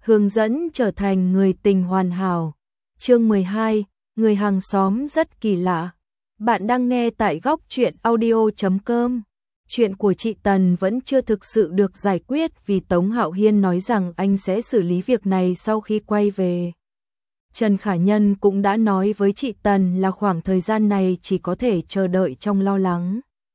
hướng dẫn trở thành người tình hoàn hảo. Chương 12, người hàng xóm rất kỳ lạ. Bạn đang nghe tại góc truyện audio.com. Chuyện của chị Tần vẫn chưa thực sự được giải quyết vì Tống Hạo Hiên nói rằng anh sẽ xử lý việc này sau khi quay về. Trần Khả Nhân cũng đã nói với chị Tần là khoảng thời gian này chỉ có thể chờ đợi trong lo lắng,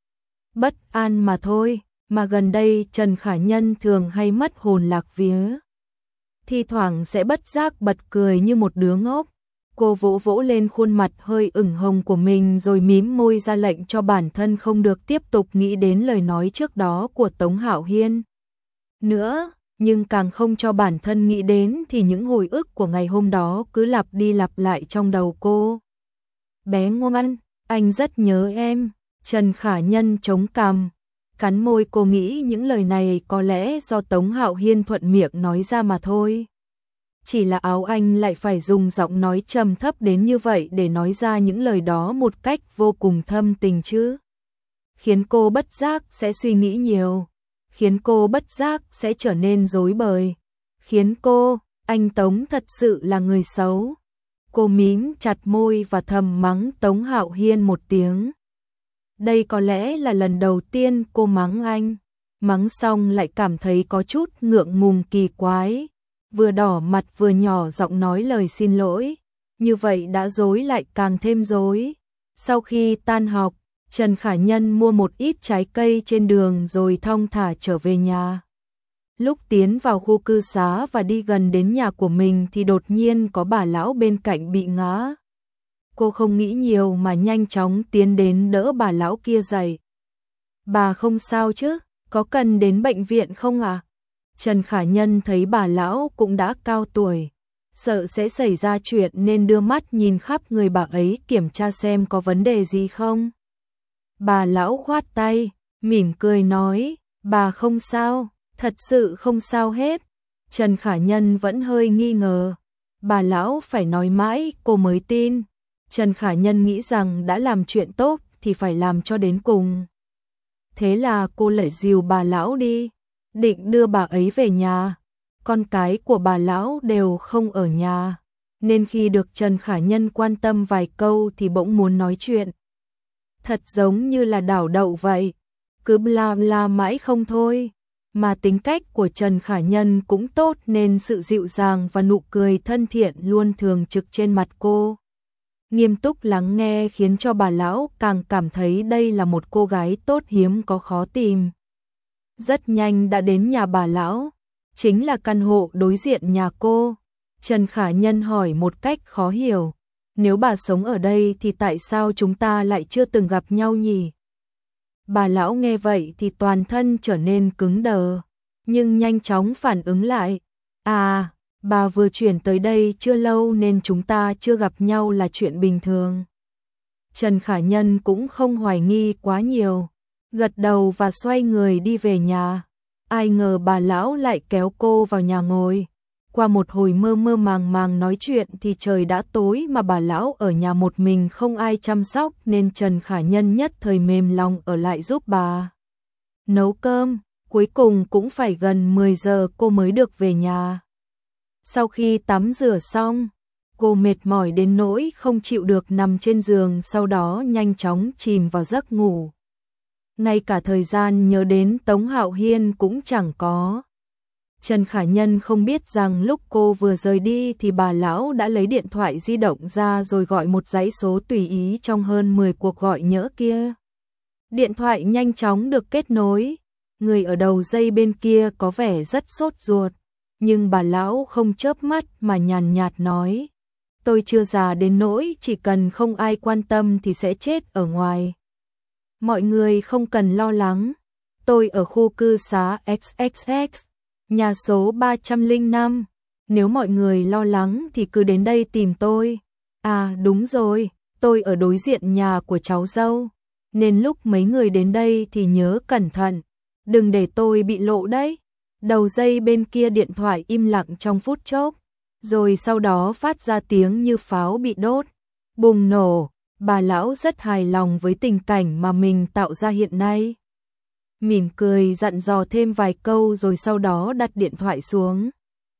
bất an mà thôi, mà gần đây Trần Khả Nhân thường hay mất hồn lạc vía. Thi thoảng sẽ bất giác bật cười như một đứa ngốc. Cô vỗ vỗ lên khuôn mặt hơi ửng hồng của mình rồi mím môi ra lệnh cho bản thân không được tiếp tục nghĩ đến lời nói trước đó của Tống Hạo Hiên nữa, nhưng càng không cho bản thân nghĩ đến thì những hồi ức của ngày hôm đó cứ lặp đi lặp lại trong đầu cô. Bé ngoan, anh rất nhớ em. Trần Khả Nhân chống cằm, cắn môi. Cô nghĩ những lời này có lẽ do Tống Hạo Hiên thuận miệng nói ra mà thôi. Chỉ là áo anh lại phải dùng giọng nói trầm thấp đến như vậy để nói ra những lời đó một cách vô cùng thâm tình chứ. Khiến cô bất giác sẽ suy nghĩ nhiều, khiến cô bất giác sẽ trở nên rối bời, khiến cô, anh Tống thật sự là người xấu. Cô mím chặt môi và thầm mắng Tống Hạo Hiên một tiếng. Đây có lẽ là lần đầu tiên cô mắng anh, mắng xong lại cảm thấy có chút ngượng ngùng kỳ quái. Vừa đỏ mặt vừa nhỏ giọng nói lời xin lỗi, như vậy đã rối lại càng thêm rối. Sau khi tan học, Trần Khả Nhân mua một ít trái cây trên đường rồi thong thả trở về nhà. Lúc tiến vào khu cư xá và đi gần đến nhà của mình thì đột nhiên có bà lão bên cạnh bị ngã. Cô không nghĩ nhiều mà nhanh chóng tiến đến đỡ bà lão kia dậy. Bà không sao chứ, có cần đến bệnh viện không ạ? Trần Khả Nhân thấy bà lão cũng đã cao tuổi, sợ sẽ xảy ra chuyện nên đưa mắt nhìn khắp người bà ấy kiểm tra xem có vấn đề gì không. Bà lão khoát tay, mỉm cười nói, bà không sao, thật sự không sao hết. Trần Khả Nhân vẫn hơi nghi ngờ, bà lão phải nói mãi cô mới tin. Trần Khả Nhân nghĩ rằng đã làm chuyện tốt thì phải làm cho đến cùng. Thế là cô lại dìu bà lão đi, định đưa bà ấy về nhà. Con cái của bà lão đều không ở nhà, nên khi được Trần Khả Nhân quan tâm vài câu thì bỗng muốn nói chuyện. Thật giống như là đảo đậu vậy, cứ bla bla mãi không thôi. Mà tính cách của Trần Khả Nhân cũng tốt nên sự dịu dàng và nụ cười thân thiện luôn thường trực trên mặt cô. Nghiêm túc lắng nghe khiến cho bà lão càng cảm thấy đây là một cô gái tốt hiếm có khó tìm. Rất nhanh đã đến nhà bà lão, chính là căn hộ đối diện nhà cô. Trần Khả Nhân hỏi một cách khó hiểu, nếu bà sống ở đây thì tại sao chúng ta lại chưa từng gặp nhau nhỉ? Bà lão nghe vậy thì toàn thân trở nên cứng đờ, nhưng nhanh chóng phản ứng lại. À, bà vừa chuyển tới đây chưa lâu nên chúng ta chưa gặp nhau là chuyện bình thường. Trần Khả Nhân cũng không hoài nghi quá nhiều, gật đầu và xoay người đi về nhà. Ai ngờ bà lão lại kéo cô vào nhà ngồi. Qua một hồi mơ mơ màng màng nói chuyện thì trời đã tối mà bà lão ở nhà một mình không ai chăm sóc nên Trần Khả Nhân nhất thời mềm lòng ở lại giúp bà nấu cơm. Cuối cùng cũng phải gần 10 giờ cô mới được về nhà. Sau khi tắm rửa xong, cô mệt mỏi đến nỗi không chịu được nằm trên giường, sau đó nhanh chóng chìm vào giấc ngủ. Ngay cả thời gian nhớ đến Tống Hạo Hiên cũng chẳng có. Trần Khả Nhân không biết rằng lúc cô vừa rời đi thì bà lão đã lấy điện thoại di động ra rồi gọi một dãy số tùy ý trong hơn 10 cuộc gọi nhỡ kia. Điện thoại nhanh chóng được kết nối. Người ở đầu dây bên kia có vẻ rất sốt ruột, nhưng bà lão không chớp mắt mà nhàn nhạt nói, tôi chưa già đến nỗi chỉ cần không ai quan tâm thì sẽ chết ở ngoài. Mọi người không cần lo lắng, tôi ở khu cư xá XXX, nhà số 305, nếu mọi người lo lắng thì cứ đến đây tìm tôi. À đúng rồi, tôi ở đối diện nhà của cháu dâu, nên lúc mấy người đến đây thì nhớ cẩn thận, đừng để tôi bị lộ đấy. Đầu dây bên kia điện thoại im lặng trong phút chốc, rồi sau đó phát ra tiếng như pháo bị đốt, bùng nổ. Bà lão rất hài lòng với tình cảnh mà mình tạo ra hiện nay. Mỉm cười dặn dò thêm vài câu rồi sau đó đặt điện thoại xuống.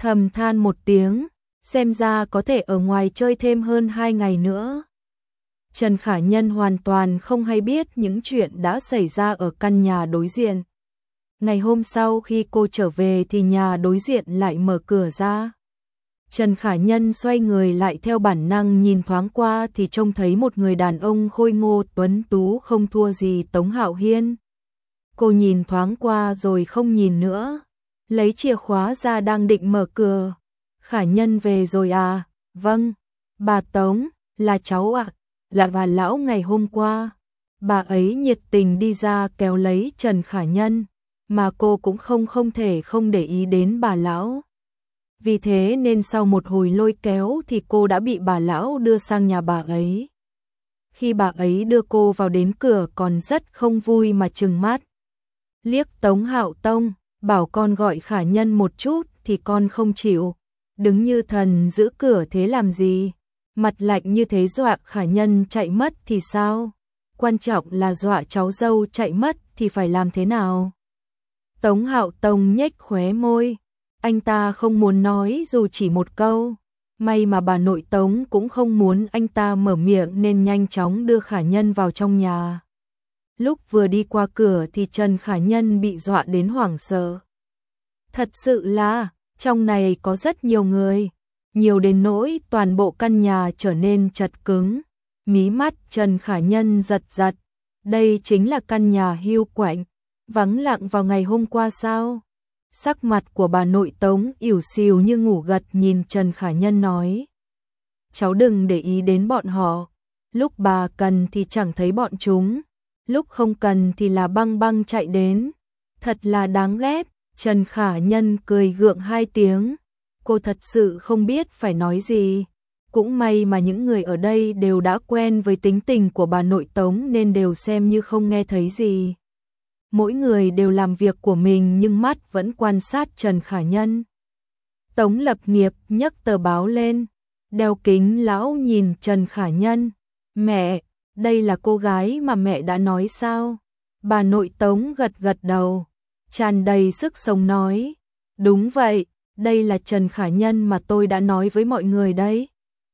thầm than một tiếng, xem ra có thể ở ngoài chơi thêm hơn 2 ngày nữa. Trần Khả Nhân hoàn toàn không hay biết những chuyện đã xảy ra ở căn nhà đối diện. Ngày hôm sau khi cô trở về thì nhà đối diện lại mở cửa ra. Trần Khả Nhân xoay người lại theo bản năng nhìn thoáng qua thì trông thấy một người đàn ông khôi ngô tuấn tú không thua gì Tống Hạo Hiên. Cô nhìn thoáng qua rồi không nhìn nữa, lấy chìa khóa ra đang định mở cửa. Khả Nhân về rồi à? Vâng, bà Tống, là cháu ạ, là bà lão ngày hôm qua. Bà ấy nhiệt tình đi ra kéo lấy Trần Khả Nhân, mà cô cũng không thể không để ý đến bà lão. Vì thế nên sau một hồi lôi kéo thì cô đã bị bà lão đưa sang nhà bà ấy. Khi bà ấy đưa cô vào đến cửa còn rất không vui mà trừng mắt. Liếc Tống Hạo Tông, bảo con gọi Khả Nhân một chút thì con không chịu. Đứng như thần giữ cửa thế làm gì? Mặt lạnh như thế dọa Khả Nhân chạy mất thì sao? Quan trọng là dọa cháu dâu chạy mất thì phải làm thế nào? Tống Hạo Tông nhếch khóe môi. Anh ta không muốn nói dù chỉ một câu. May mà bà nội Tống cũng không muốn anh ta mở miệng nên nhanh chóng đưa Khả Nhân vào trong nhà. Lúc vừa đi qua cửa thì Trần Khả Nhân bị dọa đến hoảng sợ. Thật sự là, trong này có rất nhiều người, nhiều đến nỗi toàn bộ căn nhà trở nên chật cứng. Mí mắt Trần Khả Nhân giật giật, đây chính là căn nhà hiu quạnh, vắng lặng vào ngày hôm qua sao? Sắc mặt của bà nội Tống ỉu xìu như ngủ gật nhìn Trần Khả Nhân nói. Cháu đừng để ý đến bọn họ, lúc bà cần thì chẳng thấy bọn chúng, lúc không cần thì là băng băng chạy đến. Thật là đáng ghét. Trần Khả Nhân cười gượng 2 tiếng, cô thật sự không biết phải nói gì. Cũng may mà những người ở đây đều đã quen với tính tình của bà nội Tống nên đều xem như không nghe thấy gì. Mỗi người đều làm việc của mình nhưng mắt vẫn quan sát Trần Khả Nhân. Tống Lập Nghiệp nhấc tờ báo lên, đeo kính lão nhìn Trần Khả Nhân. Mẹ, đây là cô gái mà mẹ đã nói sao? Bà nội Tống gật gật đầu, tràn đầy sức sống nói. Đúng vậy, đây là Trần Khả Nhân mà tôi đã nói với mọi người đấy.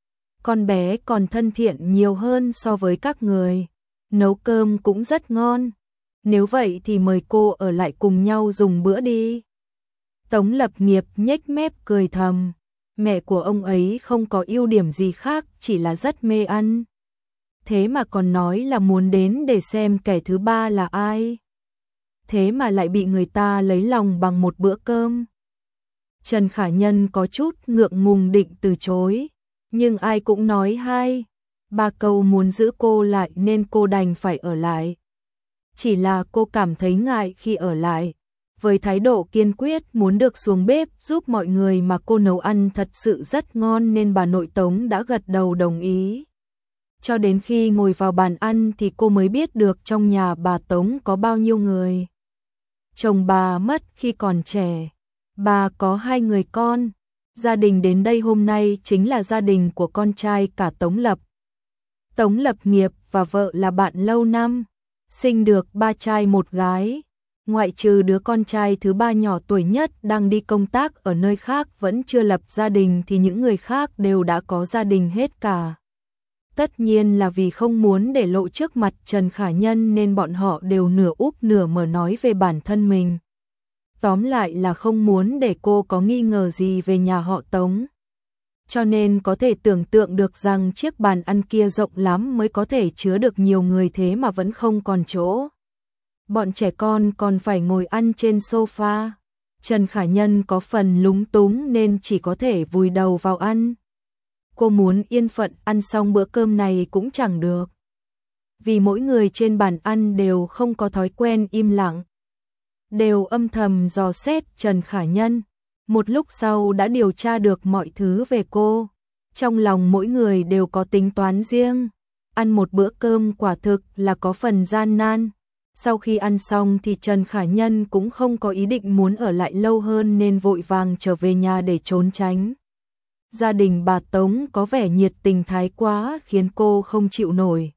Con bé còn thân thiện nhiều hơn so với các người, nấu cơm cũng rất ngon. Nếu vậy thì mời cô ở lại cùng nhau dùng bữa đi. Tống Lập Nghiệp nhếch mép cười thầm. Mẹ của ông ấy không có ưu điểm gì khác, chỉ là rất mê ăn. Thế mà còn nói là muốn đến để xem kẻ thứ ba là ai. Thế mà lại bị người ta lấy lòng bằng một bữa cơm. Trần Khả Nhân có chút ngượng ngùng định từ chối, nhưng ai cũng nói 2-3 câu muốn giữ cô lại nên cô đành phải ở lại. Chỉ là cô cảm thấy ngại khi ở lại. Với thái độ kiên quyết muốn được xuống bếp giúp mọi người mà cô nấu ăn thật sự rất ngon nên bà nội Tống đã gật đầu đồng ý. Cho đến khi ngồi vào bàn ăn thì cô mới biết được trong nhà bà Tống có bao nhiêu người. Chồng bà mất khi còn trẻ. Bà có 2 người con. Gia đình đến đây hôm nay chính là gia đình của con trai cả Tống Lập. Tống Lập Nghiệp và vợ là bạn lâu năm, sinh được 3 trai 1 gái. Ngoại trừ đứa con trai thứ 3 nhỏ tuổi nhất đang đi công tác ở nơi khác vẫn chưa lập gia đình thì những người khác đều đã có gia đình hết cả. Tất nhiên là vì không muốn để lộ trước mặt Trần Khả Nhân nên bọn họ đều nửa úp nửa mở nói về bản thân mình. Tóm lại là không muốn để cô có nghi ngờ gì về nhà họ Tống. Cho nên có thể tưởng tượng được rằng chiếc bàn ăn kia rộng lắm mới có thể chứa được nhiều người thế mà vẫn không còn chỗ. Bọn trẻ con còn phải ngồi ăn trên sofa. Trần Khả Nhân có phần lúng túng nên chỉ có thể vùi đầu vào ăn. Cô muốn yên phận ăn xong bữa cơm này cũng chẳng được. Vì mỗi người trên bàn ăn đều không có thói quen im lặng. Đều âm thầm dò xét Trần Khả Nhân. Một lúc sau đã điều tra được mọi thứ về cô. Trong lòng mỗi người đều có tính toán riêng. Ăn một bữa cơm quả thực là có phần gian nan. Sau khi ăn xong thì Trần Khả Nhân cũng không có ý định muốn ở lại lâu hơn nên vội vàng trở về nhà để trốn tránh. Gia đình bà Tống có vẻ nhiệt tình thái quá khiến cô không chịu nổi.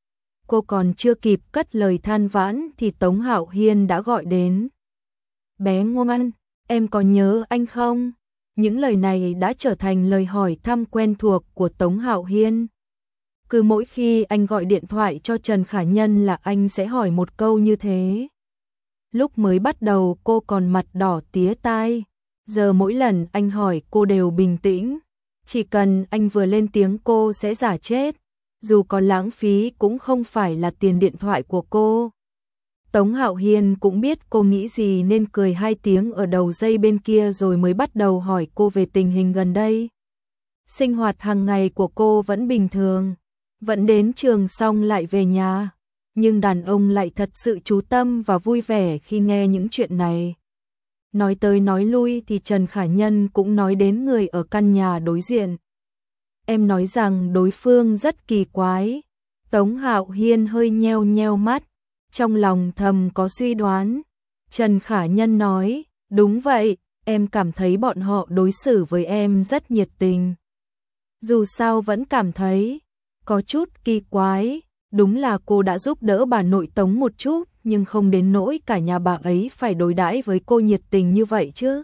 Cô còn chưa kịp cất lời than vãn thì Tống Hạo Hiên đã gọi đến. Bé ngoan, em có nhớ anh không? Những lời này đã trở thành lời hỏi thăm quen thuộc của Tống Hạo Hiên. Cứ mỗi khi anh gọi điện thoại cho Trần Khả Nhân là anh sẽ hỏi một câu như thế. Lúc mới bắt đầu cô còn mặt đỏ tía tai, giờ mỗi lần anh hỏi cô đều bình tĩnh. Chỉ cần anh vừa lên tiếng cô sẽ giả chết, dù có lãng phí cũng không phải là tiền điện thoại của cô. Tống Hạo Hiên cũng biết cô nghĩ gì nên cười 2 tiếng ở đầu dây bên kia rồi mới bắt đầu hỏi cô về tình hình gần đây. Sinh hoạt hàng ngày của cô vẫn bình thường, vẫn đến trường xong lại về nhà, nhưng đàn ông lại thật sự chú tâm và vui vẻ khi nghe những chuyện này. Nói tới nói lui thì Trần Khả Nhân cũng nói đến người ở căn nhà đối diện. Em nói rằng đối phương rất kỳ quái. Tống Hạo Hiên hơi nheo nheo mắt, trong lòng thầm có suy đoán. Trần Khả Nhân nói, đúng vậy, em cảm thấy bọn họ đối xử với em rất nhiệt tình. Dù sao vẫn cảm thấy có chút kỳ quái, đúng là cô đã giúp đỡ bà nội Tống một chút, nhưng không đến nỗi cả nhà bà ấy phải đối đãi với cô nhiệt tình như vậy chứ.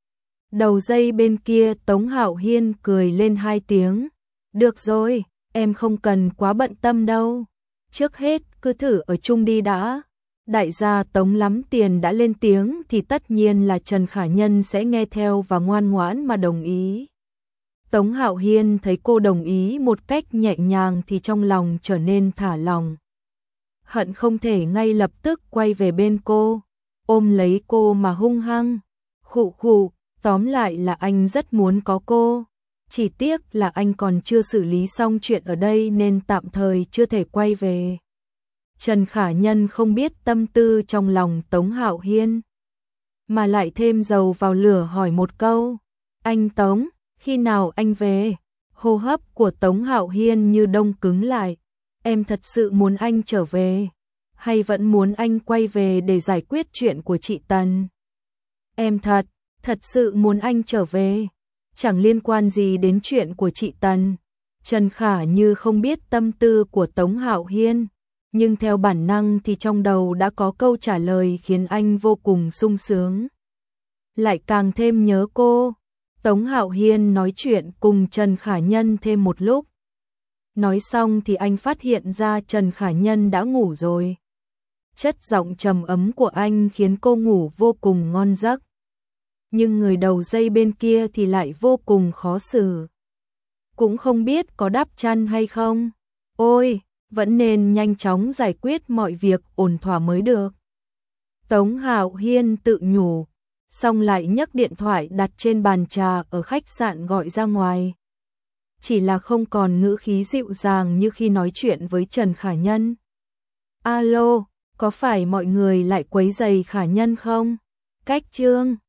Đầu dây bên kia Tống Hạo Hiên cười lên 2 tiếng. Được rồi, em không cần quá bận tâm đâu. Trước hết cứ thử ở chung đi đã. Đại gia Tống lắm tiền đã lên tiếng thì tất nhiên là Trần Khả Nhân sẽ nghe theo và ngoan ngoãn mà đồng ý. Tống Hạo Hiên thấy cô đồng ý một cách nhẹ nhàng thì trong lòng trở nên thả lòng. Hận không thể ngay lập tức quay về bên cô, ôm lấy cô mà hung hăng. Khụ khụ, tóm lại là anh rất muốn có cô. Chỉ tiếc là anh còn chưa xử lý xong chuyện ở đây nên tạm thời chưa thể quay về. Trần Khả Nhân không biết tâm tư trong lòng Tống Hạo Hiên, mà lại thêm dầu vào lửa hỏi một câu. Anh Tống, khi nào anh về? Hô hấp của Tống Hạo Hiên như đông cứng lại. Em thật sự muốn anh trở về, hay vẫn muốn anh quay về để giải quyết chuyện của chị Tần? Em thật sự muốn anh trở về. Chẳng liên quan gì đến chuyện của chị Tần. Trần Khả như không biết tâm tư của Tống Hạo Hiên, nhưng theo bản năng thì trong đầu đã có câu trả lời khiến anh vô cùng sung sướng. Lại càng thêm nhớ cô. Tống Hạo Hiên nói chuyện cùng Trần Khả Nhân thêm một lúc. Nói xong thì anh phát hiện ra Trần Khả Nhân đã ngủ rồi. Chất giọng trầm ấm của anh khiến cô ngủ vô cùng ngon giấc. Nhưng người đầu dây bên kia thì lại vô cùng khó xử. Cũng không biết có đắp chăn hay không. Ôi, vẫn nên nhanh chóng giải quyết mọi việc ổn thỏa mới được. Tống Hạo Hiên tự nhủ, xong lại nhấc điện thoại đặt trên bàn trà ở khách sạn gọi ra ngoài. Chỉ là không còn ngữ khí dịu dàng như khi nói chuyện với Trần Khả Nhân. Alo, có phải mọi người lại quấy rầy Khả Nhân không? Cách Trương